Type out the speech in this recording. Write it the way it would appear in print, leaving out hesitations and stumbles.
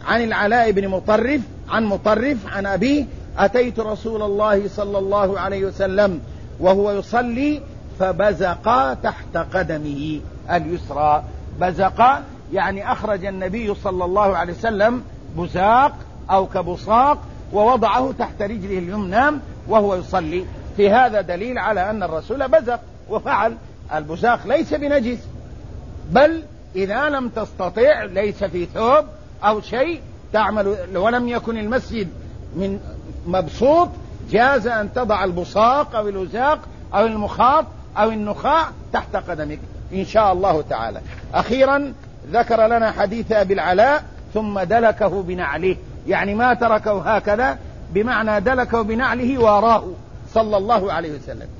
عن العلاء بن مطرف عن مطرف عن أبيه: أتيت رسول الله صلى الله عليه وسلم وهو يصلي فبزق تحت قدمه اليسرى. بزق يعني أخرج النبي صلى الله عليه وسلم بزاق أو كبصاق ووضعه تحت رجله اليمنى وهو يصلي. في هذا دليل على أن الرسول بزق وفعل. البزاق ليس بنجس، بل إذا لم تستطع ليس في ثوب أو شيء تعمل ولم يكن المسجد من مبسوط، جاز أن تضع البصاق أو الوزاق أو المخاط أو النخاع تحت قدمك إن شاء الله تعالى. أخيرا ذكر لنا حديث أبي العلاء: ثم دلكه بنعله، يعني ما تركه هكذا، بمعنى دلكه بنعله واراه صلى الله عليه وسلم.